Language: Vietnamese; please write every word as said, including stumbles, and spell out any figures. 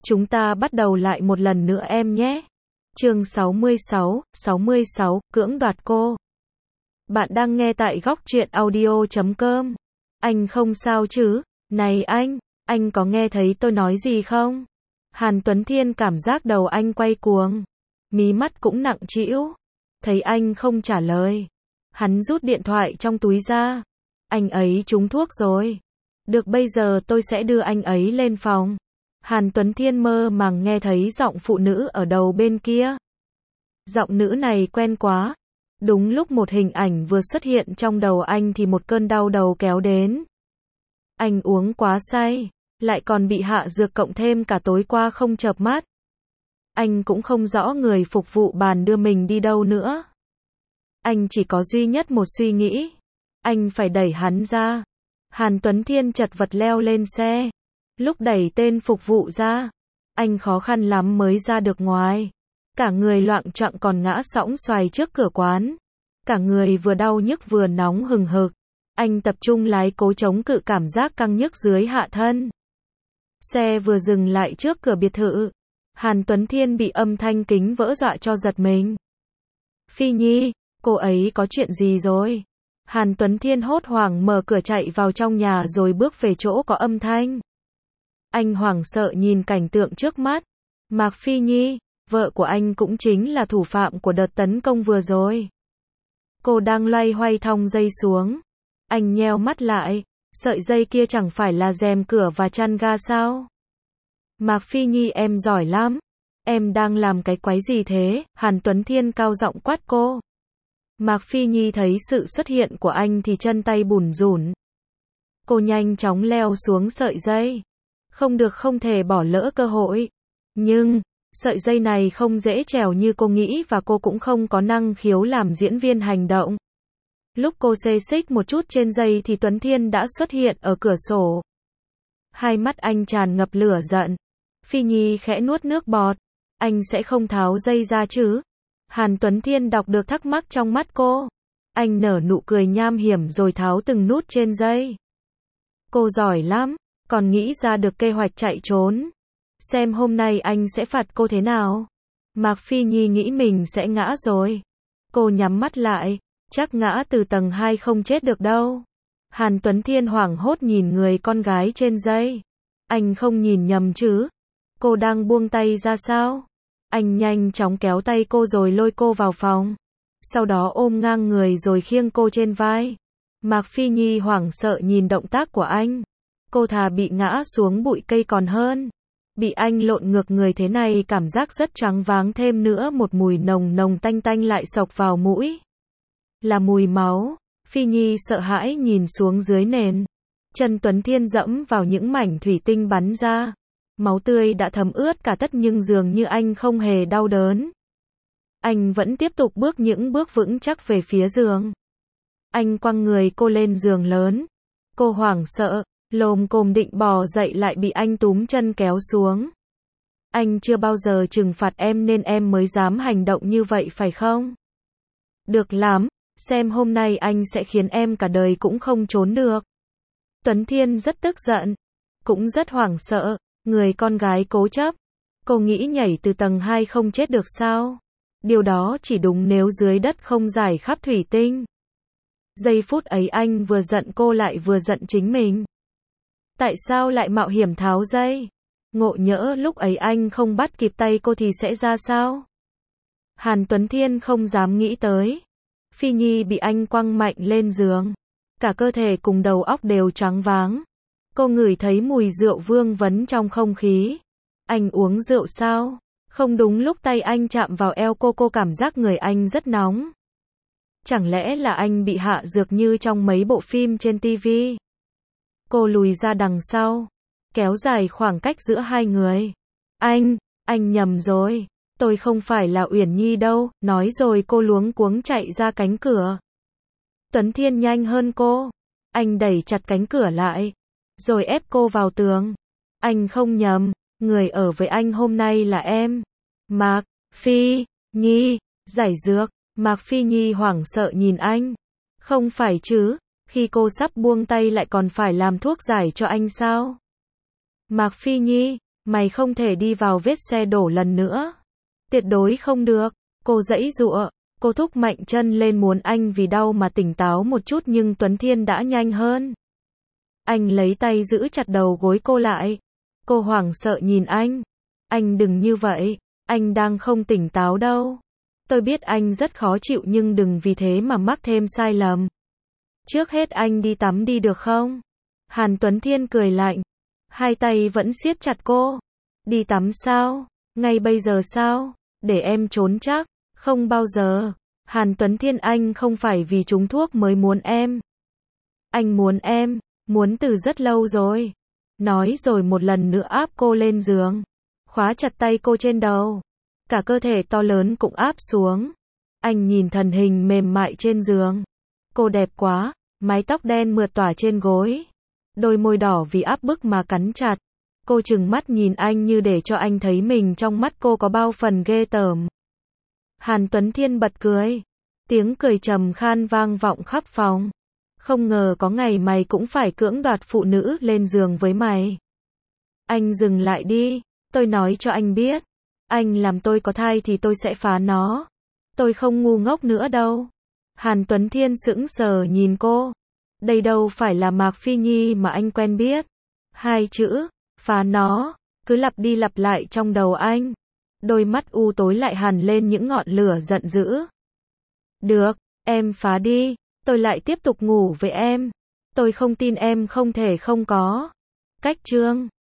Chúng ta bắt đầu lại một lần nữa em nhé. Chương sáu mươi sáu, sáu mươi sáu, cưỡng đoạt cô. Bạn đang nghe tại góc truyện audio chấm com. Anh không sao chứ? Này anh, anh có nghe thấy tôi nói gì không? Hàn Tuấn Thiên cảm giác đầu anh quay cuồng. Mí mắt cũng nặng trĩu. Thấy anh không trả lời. Hắn rút điện thoại trong túi ra. Anh ấy trúng thuốc rồi. Được, bây giờ tôi sẽ đưa anh ấy lên phòng. Hàn Tuấn Thiên mơ màng nghe thấy giọng phụ nữ ở đầu bên kia. Giọng nữ này quen quá. Đúng lúc một hình ảnh vừa xuất hiện trong đầu anh thì một cơn đau đầu kéo đến. Anh uống quá say, lại còn bị hạ dược cộng thêm cả tối qua không chợp mắt. Anh cũng không rõ người phục vụ bàn đưa mình đi đâu nữa. Anh chỉ có duy nhất một suy nghĩ. Anh phải đẩy hắn ra. Hàn Tuấn Thiên chật vật leo lên xe. Lúc đẩy tên phục vụ ra, anh khó khăn lắm mới ra được ngoài. Cả người loạng choạng còn ngã sõng xoài trước cửa quán. Cả người vừa đau nhức vừa nóng hừng hực. Anh tập trung lái cố chống cự cảm giác căng nhức dưới hạ thân. Xe vừa dừng lại trước cửa biệt thự. Hàn Tuấn Thiên bị âm thanh kính vỡ dọa cho giật mình. Phi Nhi, cô ấy có chuyện gì rồi? Hàn Tuấn Thiên hốt hoảng mở cửa chạy vào trong nhà rồi bước về chỗ có âm thanh. Anh hoảng sợ nhìn cảnh tượng trước mắt. Mạc Phi Nhi, vợ của anh cũng chính là thủ phạm của đợt tấn công vừa rồi. Cô đang loay hoay thong dây xuống. Anh nheo mắt lại, sợi dây kia chẳng phải là rèm cửa và chăn ga sao? Mạc Phi Nhi, em giỏi lắm. Em đang làm cái quái gì thế? Hàn Tuấn Thiên cao giọng quát cô. Mạc Phi Nhi thấy sự xuất hiện của anh thì chân tay bủn rủn. Cô nhanh chóng leo xuống sợi dây. Không được, không thể bỏ lỡ cơ hội. Nhưng, sợi dây này không dễ trèo như cô nghĩ và cô cũng không có năng khiếu làm diễn viên hành động. Lúc cô xê xích một chút trên dây thì Tuấn Thiên đã xuất hiện ở cửa sổ. Hai mắt anh tràn ngập lửa giận. Phi Nhi khẽ nuốt nước bọt. Anh sẽ không tháo dây ra chứ? Hàn Tuấn Thiên đọc được thắc mắc trong mắt cô. Anh nở nụ cười nham hiểm rồi tháo từng nút trên dây. Cô giỏi lắm, còn nghĩ ra được kế hoạch chạy trốn. Xem hôm nay anh sẽ phạt cô thế nào. Mạc Phi Nhi nghĩ mình sẽ ngã rồi. Cô nhắm mắt lại, chắc ngã từ tầng hai không chết được đâu. Hàn Tuấn Thiên hoảng hốt nhìn người con gái trên dây. Anh không nhìn nhầm chứ? Cô đang buông tay ra sao? Anh nhanh chóng kéo tay cô rồi lôi cô vào phòng. Sau đó ôm ngang người rồi khiêng cô trên vai. Mạc Phi Nhi hoảng sợ nhìn động tác của anh. Cô thà bị ngã xuống bụi cây còn hơn. Bị anh lộn ngược người thế này cảm giác rất choáng váng, thêm nữa một mùi nồng nồng tanh tanh lại xộc vào mũi. Là mùi máu. Phi Nhi sợ hãi nhìn xuống dưới nền. Chân Tuấn Thiên dẫm vào những mảnh thủy tinh bắn ra. Máu tươi đã thấm ướt cả tất nhưng dường như anh không hề đau đớn. Anh vẫn tiếp tục bước những bước vững chắc về phía giường. Anh quăng người cô lên giường lớn. Cô hoảng sợ, lồm cồm định bò dậy lại bị anh túm chân kéo xuống. Anh chưa bao giờ trừng phạt em nên em mới dám hành động như vậy phải không? Được lắm, xem hôm nay anh sẽ khiến em cả đời cũng không trốn được. Tuấn Thiên rất tức giận, cũng rất hoảng sợ. Người con gái cố chấp. Cô nghĩ nhảy từ tầng hai không chết được sao? Điều đó chỉ đúng nếu dưới đất không rải khắp thủy tinh. Giây phút ấy anh vừa giận cô lại vừa giận chính mình. Tại sao lại mạo hiểm tháo dây? Ngộ nhỡ lúc ấy anh không bắt kịp tay cô thì sẽ ra sao? Hàn Tuấn Thiên không dám nghĩ tới. Phi Nhi bị anh quăng mạnh lên giường. Cả cơ thể cùng đầu óc đều choáng váng. Cô ngửi thấy mùi rượu vương vấn trong không khí. Anh uống rượu sao? Không đúng, lúc tay anh chạm vào eo cô, cô cảm giác người anh rất nóng. Chẳng lẽ là anh bị hạ dược như trong mấy bộ phim trên ti vi? Cô lùi ra đằng sau, kéo dài khoảng cách giữa hai người. Anh, anh nhầm rồi. Tôi không phải là Uyển Nhi đâu, nói rồi cô luống cuống chạy ra cánh cửa. Tuấn Thiên nhanh hơn cô. Anh đẩy chặt cánh cửa lại. Rồi ép cô vào tường. Anh không nhầm, người ở với anh hôm nay là em. Mạc Phi Nhi, giải dược. Mạc Phi Nhi hoảng sợ nhìn anh. Không phải chứ, khi cô sắp buông tay lại còn phải làm thuốc giải cho anh sao? Mạc Phi Nhi, Mày không thể đi vào vết xe đổ lần nữa. Tuyệt đối không được. Cô giãy giụa, cô thúc mạnh chân lên muốn anh vì đau mà tỉnh táo một chút nhưng Tuấn Thiên đã nhanh hơn. Anh lấy tay giữ chặt đầu gối cô lại. Cô hoảng sợ nhìn anh. Anh đừng như vậy, anh đang không tỉnh táo đâu. Tôi biết anh rất khó chịu nhưng đừng vì thế mà mắc thêm sai lầm. Trước hết anh đi tắm đi được không? Hàn Tuấn Thiên cười lạnh. Hai tay vẫn siết chặt cô. Đi tắm sao? Ngay bây giờ sao? Để em trốn chắc. Không bao giờ. Hàn Tuấn Thiên, anh không phải vì trúng thuốc mới muốn em. Anh muốn em, muốn từ rất lâu rồi. Nói rồi một lần nữa áp cô lên giường. Khóa chặt tay cô trên đầu. Cả cơ thể to lớn cũng áp xuống. Anh nhìn thân hình mềm mại trên giường. Cô đẹp quá, mái tóc đen mượt tỏa trên gối. Đôi môi đỏ vì áp bức mà cắn chặt. Cô trừng mắt nhìn anh như để cho anh thấy mình trong mắt cô có bao phần ghê tởm. Hàn Tuấn Thiên bật cười. Tiếng cười trầm khan vang vọng khắp phòng. Không ngờ có ngày mày cũng phải cưỡng đoạt phụ nữ lên giường với mày. Anh dừng lại đi, tôi nói cho anh biết. Anh làm tôi có thai thì tôi sẽ phá nó. Tôi không ngu ngốc nữa đâu. Hàn Tuấn Thiên sững sờ nhìn cô. Đây đâu phải là Mạc Phi Nhi mà anh quen biết. Hai chữ, phá nó, cứ lặp đi lặp lại trong đầu anh. Đôi mắt u tối lại hằn lên những ngọn lửa giận dữ. Được, em phá đi, tôi lại tiếp tục ngủ với em. Tôi không tin em không thể không có. Cách chương